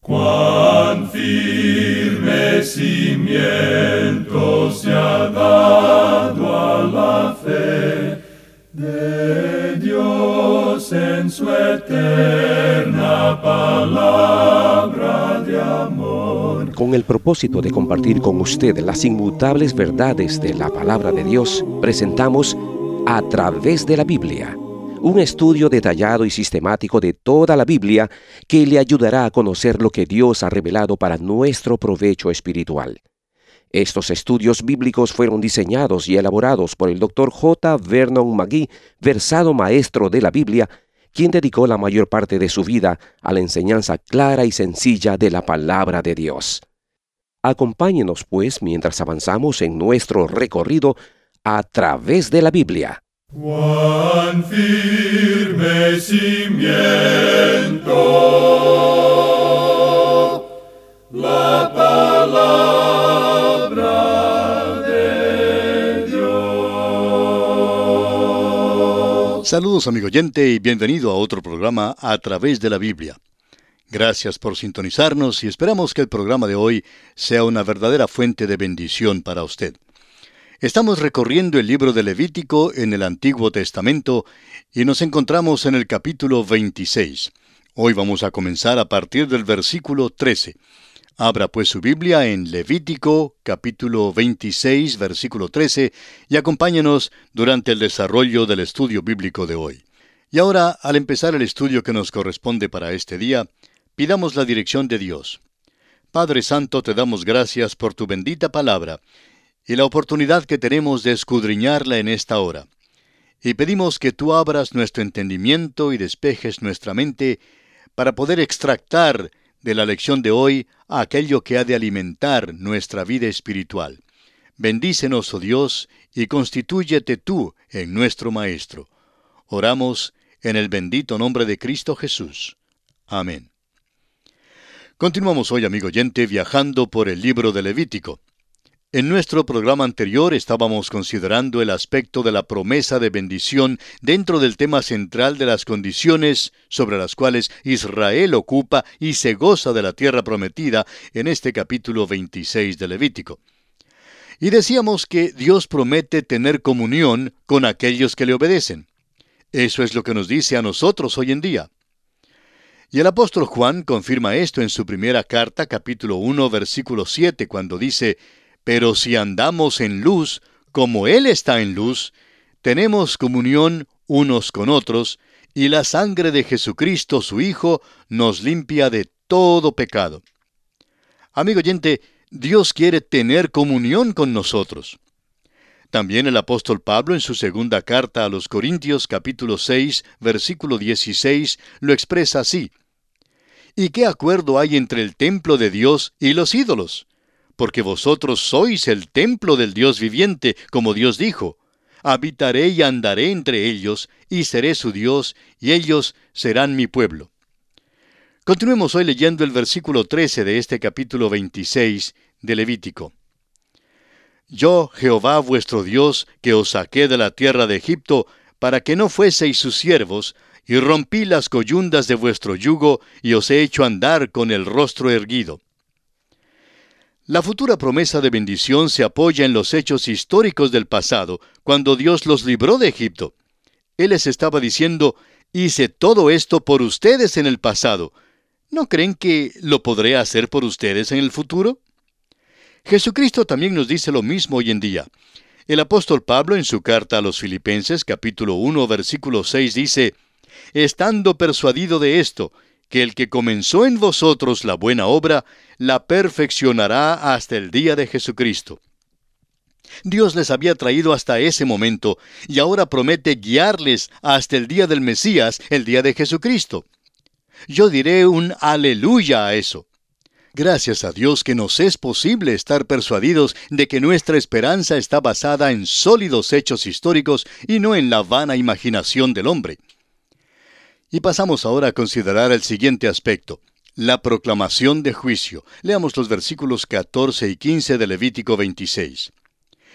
Cuán firme cimiento se ha dado a la fe de Dios en su eterna palabra de amor. Con el propósito de compartir con usted las inmutables verdades de la palabra de Dios, presentamos A Través de la Biblia, un estudio detallado y sistemático de toda la Biblia que le ayudará a conocer lo que Dios ha revelado para nuestro provecho espiritual. Estos estudios bíblicos fueron diseñados y elaborados por el Dr. J. Vernon McGee, versado maestro de la Biblia, quien dedicó la mayor parte de su vida a la enseñanza clara y sencilla de la palabra de Dios. Acompáñenos, pues, mientras avanzamos en nuestro recorrido a través de la Biblia. Cuán firme cimiento la palabra de Dios. Saludos, amigo oyente, y bienvenido a otro programa A Través de la Biblia. Gracias por sintonizarnos y esperamos que el programa de hoy sea una verdadera fuente de bendición para usted. Estamos recorriendo el libro de Levítico en el Antiguo Testamento y nos encontramos en el capítulo 26. Hoy vamos a comenzar a partir del versículo 13. Abra pues su Biblia en Levítico, capítulo 26, versículo 13, y acompáñenos durante el desarrollo del estudio bíblico de hoy. Y ahora, al empezar el estudio que nos corresponde para este día, pidamos la dirección de Dios. Padre Santo, te damos gracias por tu bendita palabra y la oportunidad que tenemos de escudriñarla en esta hora. Y pedimos que tú abras nuestro entendimiento y despejes nuestra mente para poder extractar de la lección de hoy aquello que ha de alimentar nuestra vida espiritual. Bendícenos, oh Dios, y constitúyete tú en nuestro Maestro. Oramos en el bendito nombre de Cristo Jesús. Amén. Continuamos hoy, amigo oyente, viajando por el libro de Levítico. En nuestro programa anterior estábamos considerando el aspecto de la promesa de bendición dentro del tema central de las condiciones sobre las cuales Israel ocupa y se goza de la tierra prometida en este capítulo 26 de Levítico. Y decíamos que Dios promete tener comunión con aquellos que le obedecen. Eso es lo que nos dice a nosotros hoy en día. Y el apóstol Juan confirma esto en su primera carta, capítulo 1, versículo 7, cuando dice: «Pero si andamos en luz, como Él está en luz, tenemos comunión unos con otros, y la sangre de Jesucristo, su Hijo, nos limpia de todo pecado». Amigo oyente, Dios quiere tener comunión con nosotros. También el apóstol Pablo, en su segunda carta a los Corintios, capítulo 6, versículo 16, lo expresa así: «¿Y qué acuerdo hay entre el templo de Dios y los ídolos? Porque vosotros sois el templo del Dios viviente, como Dios dijo: habitaré y andaré entre ellos, y seré su Dios, y ellos serán mi pueblo». Continuemos hoy leyendo el versículo 13 de este capítulo 26 de Levítico. «Yo, Jehová vuestro Dios, que os saqué de la tierra de Egipto, para que no fueseis sus siervos, y rompí las coyundas de vuestro yugo, y os he hecho andar con el rostro erguido». La futura promesa de bendición se apoya en los hechos históricos del pasado, cuando Dios los libró de Egipto. Él les estaba diciendo: «Hice todo esto por ustedes en el pasado. ¿No creen que lo podré hacer por ustedes en el futuro?». Jesucristo también nos dice lo mismo hoy en día. El apóstol Pablo, en su carta a los Filipenses, capítulo 1, versículo 6, dice: «Estando persuadido de esto, que el que comenzó en vosotros la buena obra, la perfeccionará hasta el día de Jesucristo». Dios les había traído hasta ese momento, y ahora promete guiarles hasta el día del Mesías, el día de Jesucristo. Yo diré un aleluya a eso. Gracias a Dios que nos es posible estar persuadidos de que nuestra esperanza está basada en sólidos hechos históricos y no en la vana imaginación del hombre. Y pasamos ahora a considerar el siguiente aspecto: la proclamación de juicio. Leamos los versículos 14 y 15 de Levítico 26.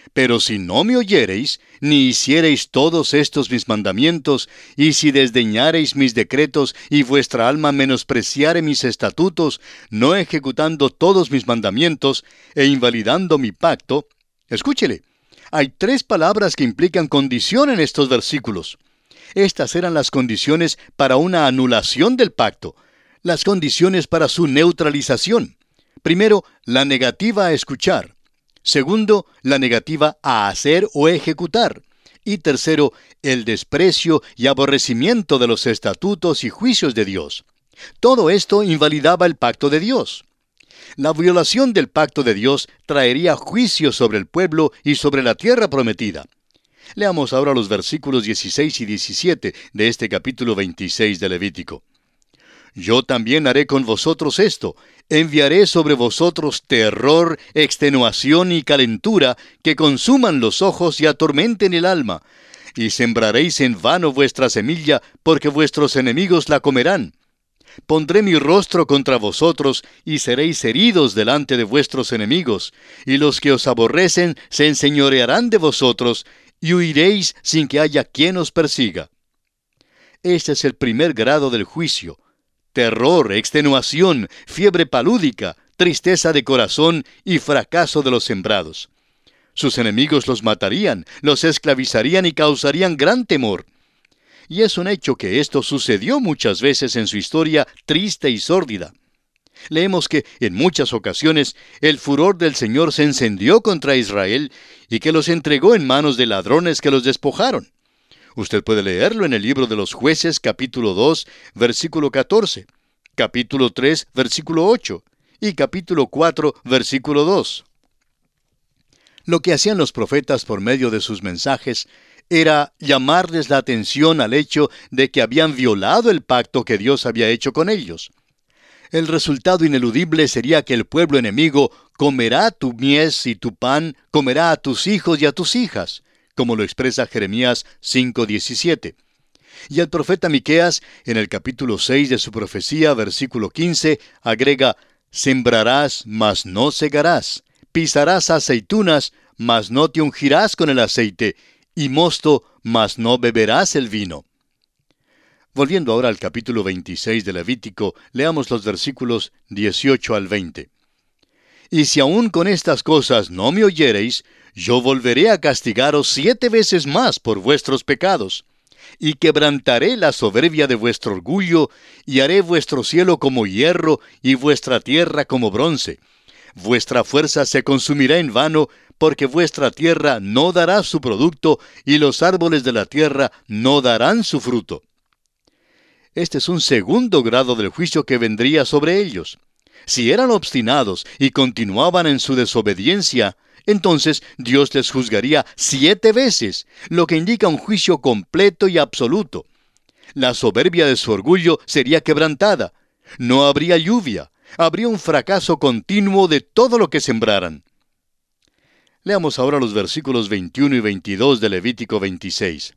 Pero si no me oyereis, ni hiciereis todos estos mis mandamientos, y si desdeñareis mis decretos, y vuestra alma menospreciare mis estatutos, no ejecutando todos mis mandamientos, e invalidando mi pacto, escúchele, hay 3 palabras que implican condición en estos versículos. Estas eran las condiciones para una anulación del pacto, las condiciones para su neutralización. Primero, la negativa a escuchar. Segundo, la negativa a hacer o ejecutar. Y tercero, el desprecio y aborrecimiento de los estatutos y juicios de Dios. Todo esto invalidaba el pacto de Dios. La violación del pacto de Dios traería juicio sobre el pueblo y sobre la tierra prometida. Leamos ahora los versículos 16 y 17 de este capítulo 26 de Levítico. Yo también haré con vosotros esto: enviaré sobre vosotros terror, extenuación y calentura, que consuman los ojos y atormenten el alma. Y sembraréis en vano vuestra semilla, porque vuestros enemigos la comerán. Pondré mi rostro contra vosotros, y seréis heridos delante de vuestros enemigos, y los que os aborrecen se enseñorearán de vosotros, y huiréis sin que haya quien os persiga. Este es el primer grado del juicio: terror, extenuación, fiebre palúdica, tristeza de corazón y fracaso de los sembrados. Sus enemigos los matarían, los esclavizarían y causarían gran temor. Y es un hecho que esto sucedió muchas veces en su historia triste y sórdida. Leemos que en muchas ocasiones el furor del Señor se encendió contra Israel y que los entregó en manos de ladrones que los despojaron. Usted puede leerlo en el libro de los Jueces, capítulo 2, versículo 14, capítulo 3, versículo 8, y capítulo 4, versículo 2. Lo que hacían los profetas por medio de sus mensajes era llamarles la atención al hecho de que habían violado el pacto que Dios había hecho con ellos. El resultado ineludible sería que el pueblo enemigo comerá tu mies y tu pan, comerá a tus hijos y a tus hijas, como lo expresa Jeremías 5:17. Y el profeta Miqueas, en el capítulo 6 de su profecía, versículo 15, agrega: sembrarás, mas no segarás; pisarás aceitunas, mas no te ungirás con el aceite; y mosto, mas no beberás el vino. Volviendo ahora al capítulo 26 de Levítico, leamos los versículos 18 al 20. Y si aún con estas cosas no me oyereis, yo volveré a castigaros 7 veces más por vuestros pecados, y quebrantaré la soberbia de vuestro orgullo, y haré vuestro cielo como hierro, y vuestra tierra como bronce. Vuestra fuerza se consumirá en vano, porque vuestra tierra no dará su producto, y los árboles de la tierra no darán su fruto. Este es un segundo grado del juicio que vendría sobre ellos. Si eran obstinados y continuaban en su desobediencia, entonces Dios les juzgaría 7 veces, lo que indica un juicio completo y absoluto. La soberbia de su orgullo sería quebrantada. No habría lluvia. Habría un fracaso continuo de todo lo que sembraran. Leamos ahora los versículos 21 y 22 de Levítico 26.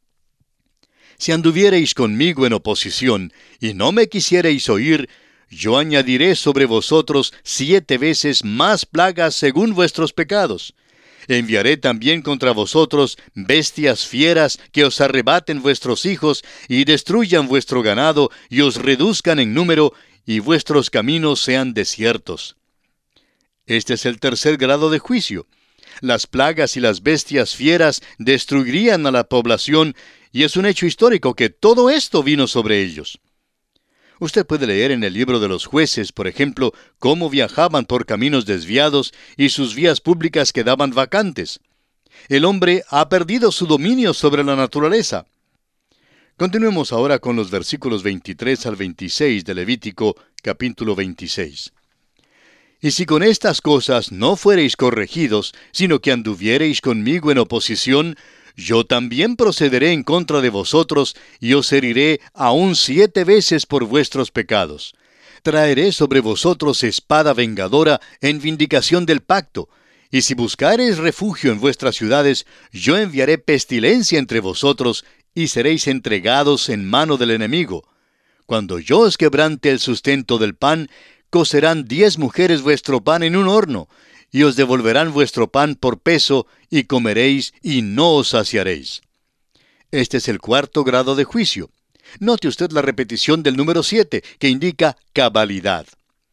Si anduviereis conmigo en oposición, y no me quisiereis oír, yo añadiré sobre vosotros 7 veces más plagas según vuestros pecados. Enviaré también contra vosotros bestias fieras que os arrebaten vuestros hijos, y destruyan vuestro ganado, y os reduzcan en número, y vuestros caminos sean desiertos. Este es el tercer grado de juicio. Las plagas y las bestias fieras destruirían a la población, y es un hecho histórico que todo esto vino sobre ellos. Usted puede leer en el libro de los Jueces, por ejemplo, cómo viajaban por caminos desviados y sus vías públicas quedaban vacantes. El hombre ha perdido su dominio sobre la naturaleza. Continuemos ahora con los versículos 23 al 26 de Levítico, capítulo 26. Y si con estas cosas no fuereis corregidos, sino que anduviereis conmigo en oposición, yo también procederé en contra de vosotros, y os heriré aún 7 veces por vuestros pecados. Traeré sobre vosotros espada vengadora en vindicación del pacto, y si buscareis refugio en vuestras ciudades, yo enviaré pestilencia entre vosotros, y seréis entregados en mano del enemigo. Cuando yo os quebrante el sustento del pan, cocerán 10 mujeres vuestro pan en un horno, y os devolverán vuestro pan por peso, y comeréis y no os saciaréis. Este es el cuarto grado de juicio. Note usted la repetición del número 7, que indica cabalidad.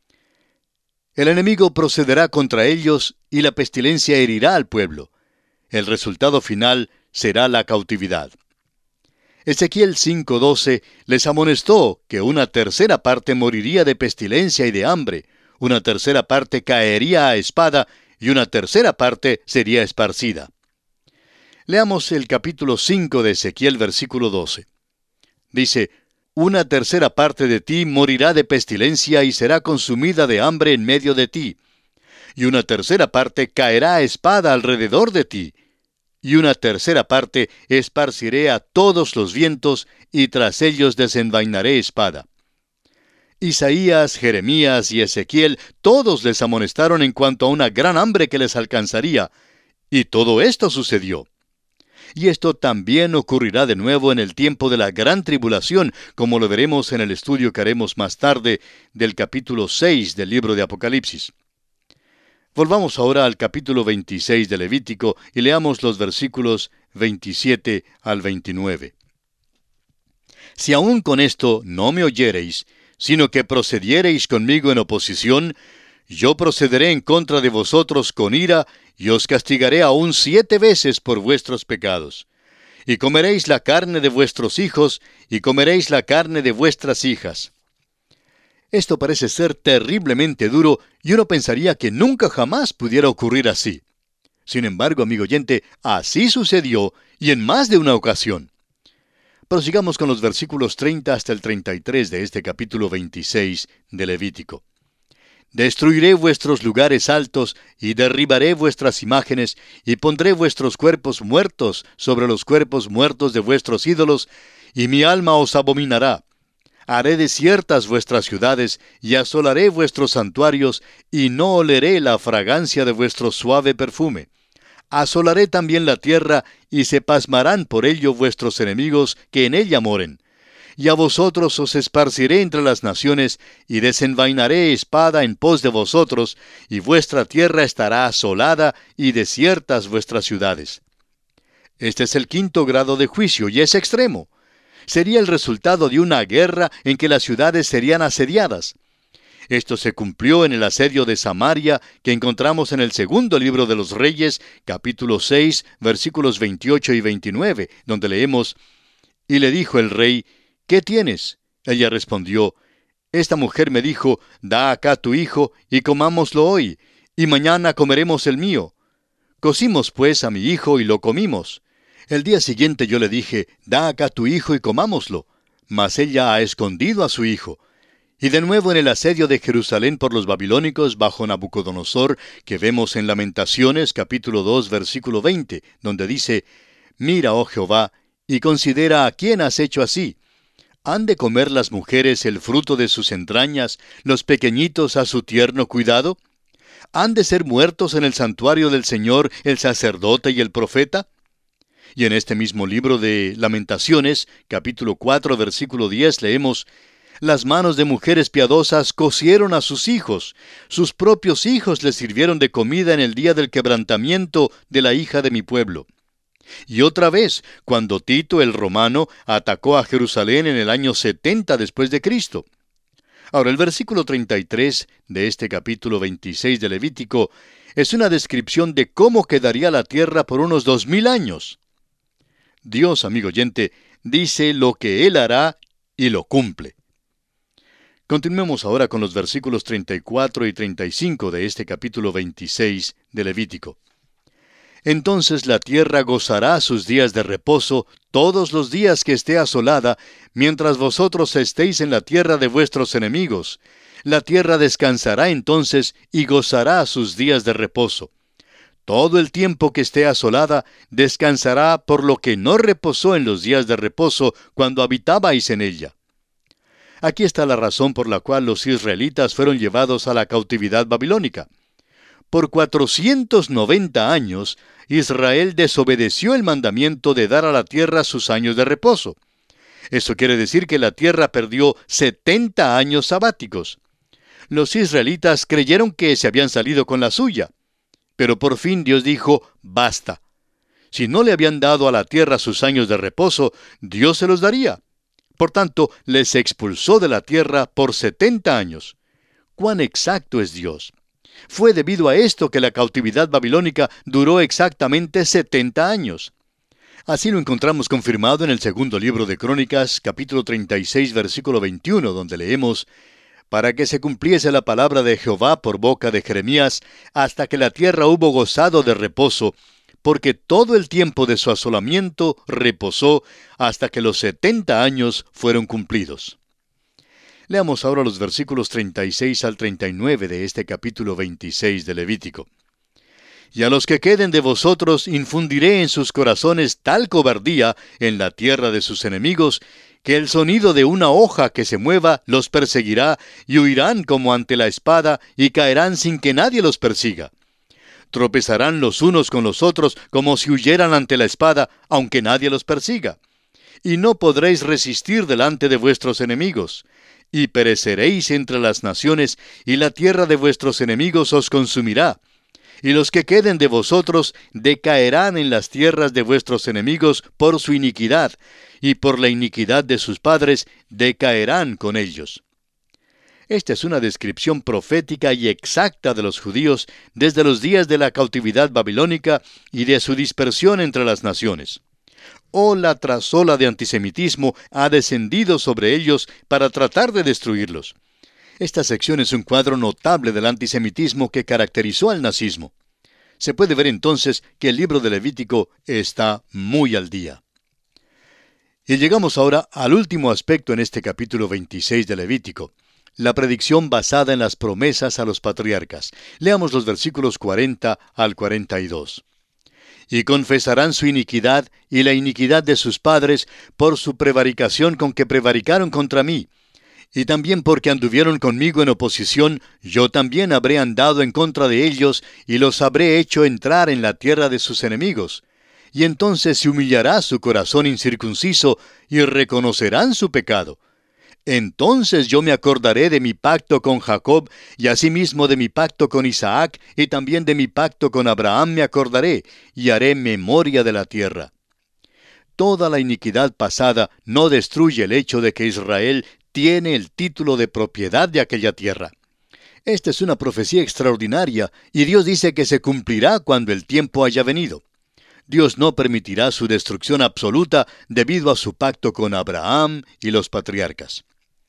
El enemigo procederá contra ellos y la pestilencia herirá al pueblo. El resultado final será la cautividad. Ezequiel 5:12 les amonestó que una tercera parte moriría de pestilencia y de hambre, una tercera parte caería a espada y una tercera parte sería esparcida. Leamos el capítulo 5 de Ezequiel, versículo 12. Dice: una tercera parte de ti morirá de pestilencia y será consumida de hambre en medio de ti. Y una tercera parte caerá a espada alrededor de ti. Y una tercera parte esparciré a todos los vientos, y tras ellos desenvainaré espada. Isaías, Jeremías y Ezequiel, todos les amonestaron en cuanto a una gran hambre que les alcanzaría. Y todo esto sucedió. Y esto también ocurrirá de nuevo en el tiempo de la gran tribulación, como lo veremos en el estudio que haremos más tarde del capítulo 6 del libro de Apocalipsis. Volvamos ahora al capítulo 26 de Levítico y leamos los versículos 27 al 29. Si aún con esto no me oyereis, sino que procediereis conmigo en oposición, yo procederé en contra de vosotros con ira, y os castigaré aún 7 veces por vuestros pecados. Y comeréis la carne de vuestros hijos, y comeréis la carne de vuestras hijas. Esto parece ser terriblemente duro, y uno pensaría que nunca jamás pudiera ocurrir así. Sin embargo, amigo oyente, así sucedió, y en más de una ocasión. Prosigamos con los versículos 30 hasta el 33 de este capítulo 26 de Levítico. Destruiré vuestros lugares altos, y derribaré vuestras imágenes, y pondré vuestros cuerpos muertos sobre los cuerpos muertos de vuestros ídolos, y mi alma os abominará. Haré desiertas vuestras ciudades, y asolaré vuestros santuarios, y no oleré la fragancia de vuestro suave perfume. Asolaré también la tierra, y se pasmarán por ello vuestros enemigos que en ella moren. Y a vosotros os esparciré entre las naciones, y desenvainaré espada en pos de vosotros, y vuestra tierra estará asolada, y desiertas vuestras ciudades. Este es el quinto grado de juicio, y es extremo. Sería el resultado de una guerra en que las ciudades serían asediadas. Esto se cumplió en el asedio de Samaria, que encontramos en el segundo libro de los Reyes, capítulo 6, versículos 28 y 29, donde leemos: Y le dijo el rey: ¿Qué tienes? Ella respondió: Esta mujer me dijo: Da acá tu hijo, y comámoslo hoy, y mañana comeremos el mío. Cocimos pues a mi hijo, y lo comimos. El día siguiente yo le dije: Da acá tu hijo, y comámoslo. Mas ella ha escondido a su hijo. Y de nuevo en el asedio de Jerusalén por los babilónicos bajo Nabucodonosor, que vemos en Lamentaciones, capítulo 2, versículo 20, donde dice: Mira, oh Jehová, y considera a quién has hecho así. ¿Han de comer las mujeres el fruto de sus entrañas, los pequeñitos a su tierno cuidado? ¿Han de ser muertos en el santuario del Señor el sacerdote y el profeta? Y en este mismo libro de Lamentaciones, capítulo 4, versículo 10, leemos: Las manos de mujeres piadosas cocieron a sus propios hijos les sirvieron de comida en el día del quebrantamiento de la hija de mi pueblo. Y otra vez, cuando Tito el romano atacó a Jerusalén en el año 70 después de Cristo. Ahora, el versículo 33 de este capítulo 26 de Levítico es una descripción de cómo quedaría la tierra por unos 2000 años. Dios, amigo oyente, dice lo que Él hará y lo cumple. Continuemos ahora con los versículos 34 y 35 de este capítulo 26 de Levítico. Entonces la tierra gozará sus días de reposo todos los días que esté asolada, mientras vosotros estéis en la tierra de vuestros enemigos. La tierra descansará entonces y gozará sus días de reposo. Todo el tiempo que esté asolada, descansará por lo que no reposó en los días de reposo cuando habitabais en ella. Aquí está la razón por la cual los israelitas fueron llevados a la cautividad babilónica. Por 490 años, Israel desobedeció el mandamiento de dar a la tierra sus años de reposo. Eso quiere decir que la tierra perdió 70 años sabáticos. Los israelitas creyeron que se habían salido con la suya. Pero por fin Dios dijo, basta. Si no le habían dado a la tierra sus años de reposo, Dios se los daría. Por tanto, les expulsó de la tierra por 70 años. ¿Cuán exacto es Dios? Fue debido a esto que la cautividad babilónica duró exactamente 70 años. Así lo encontramos confirmado en el segundo libro de Crónicas, capítulo 36, versículo 21, donde leemos, para que se cumpliese la palabra de Jehová por boca de Jeremías, hasta que la tierra hubo gozado de reposo, porque todo el tiempo de su asolamiento reposó hasta que los 70 años fueron cumplidos. Leamos ahora los versículos 36 al 39 de este capítulo 26 de Levítico. Y a los que queden de vosotros infundiré en sus corazones tal cobardía en la tierra de sus enemigos, que el sonido de una hoja que se mueva los perseguirá, y huirán como ante la espada, y caerán sin que nadie los persiga. Tropezarán los unos con los otros, como si huyeran ante la espada, aunque nadie los persiga. Y no podréis resistir delante de vuestros enemigos. Y pereceréis entre las naciones, y la tierra de vuestros enemigos os consumirá. Y los que queden de vosotros decaerán en las tierras de vuestros enemigos por su iniquidad, y por la iniquidad de sus padres decaerán con ellos. Esta es una descripción profética y exacta de los judíos desde los días de la cautividad babilónica y de su dispersión entre las naciones. Ola tras ola de antisemitismo ha descendido sobre ellos para tratar de destruirlos. Esta sección es un cuadro notable del antisemitismo que caracterizó al nazismo. Se puede ver entonces que el libro de Levítico está muy al día. Y llegamos ahora al último aspecto en este capítulo 26 de Levítico, la predicción basada en las promesas a los patriarcas. Leamos los versículos 40 al 42. Y confesarán su iniquidad y la iniquidad de sus padres por su prevaricación con que prevaricaron contra mí. Y también porque anduvieron conmigo en oposición, yo también habré andado en contra de ellos, y los habré hecho entrar en la tierra de sus enemigos. Y entonces se humillará su corazón incircunciso, y reconocerán su pecado. Entonces yo me acordaré de mi pacto con Jacob, y asimismo de mi pacto con Isaac, y también de mi pacto con Abraham me acordaré, y haré memoria de la tierra. Toda la iniquidad pasada no destruye el hecho de que Israel tiene el título de propiedad de aquella tierra. Esta es una profecía extraordinaria, y Dios dice que se cumplirá cuando el tiempo haya venido. Dios no permitirá su destrucción absoluta debido a su pacto con Abraham y los patriarcas.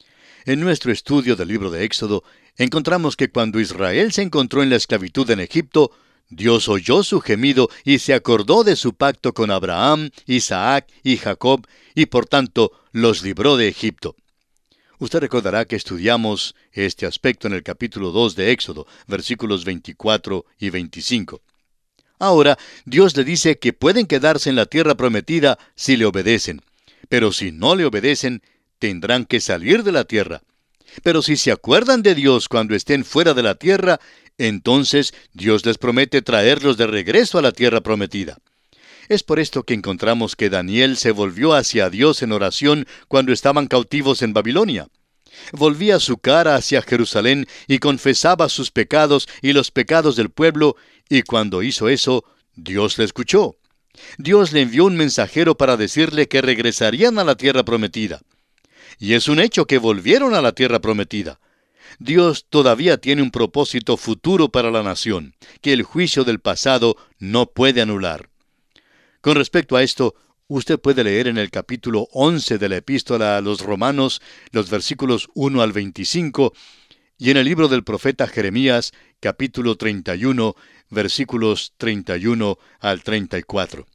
En nuestro estudio del libro de Éxodo, encontramos que cuando Israel se encontró en la esclavitud en Egipto, Dios oyó su gemido y se acordó de su pacto con Abraham, Isaac y Jacob, y por tanto los libró de Egipto. Usted recordará que estudiamos este aspecto en el capítulo 2 de Éxodo, versículos 24 y 25. Ahora, Dios le dice que pueden quedarse en la tierra prometida si le obedecen, pero si no le obedecen, tendrán que salir de la tierra. Pero si se acuerdan de Dios cuando estén fuera de la tierra, entonces Dios les promete traerlos de regreso a la tierra prometida. Es por esto que encontramos que Daniel se volvió hacia Dios en oración cuando estaban cautivos en Babilonia. Volvía su cara hacia Jerusalén y confesaba sus pecados y los pecados del pueblo, y cuando hizo eso, Dios le escuchó. Dios le envió un mensajero para decirle que regresarían a la tierra prometida. Y es un hecho que volvieron a la tierra prometida. Dios todavía tiene un propósito futuro para la nación, que el juicio del pasado no puede anular. Con respecto a esto, usted puede leer en el capítulo 11 de la Epístola a los Romanos, los versículos 1 al 25, y en el libro del profeta Jeremías, capítulo 31, versículos 31 al 34.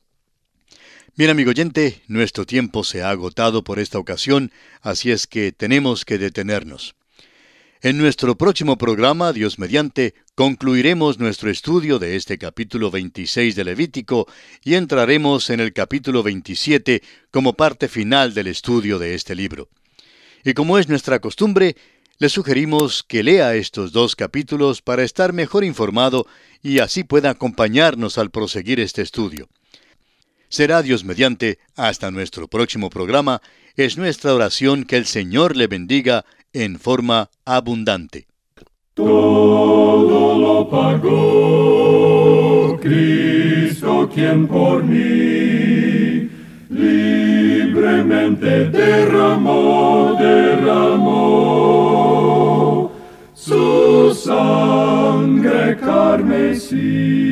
Bien, amigo oyente, nuestro tiempo se ha agotado por esta ocasión, así es que tenemos que detenernos. En nuestro próximo programa, Dios mediante, concluiremos nuestro estudio de este capítulo 26 de Levítico y entraremos en el capítulo 27 como parte final del estudio de este libro. Y como es nuestra costumbre, le sugerimos que lea estos dos capítulos para estar mejor informado y así pueda acompañarnos al proseguir este estudio. Será Dios mediante hasta nuestro próximo programa. Es nuestra oración que el Señor le bendiga en forma abundante. Todo lo pagó quien por mí libremente derramó su sangre carmesí.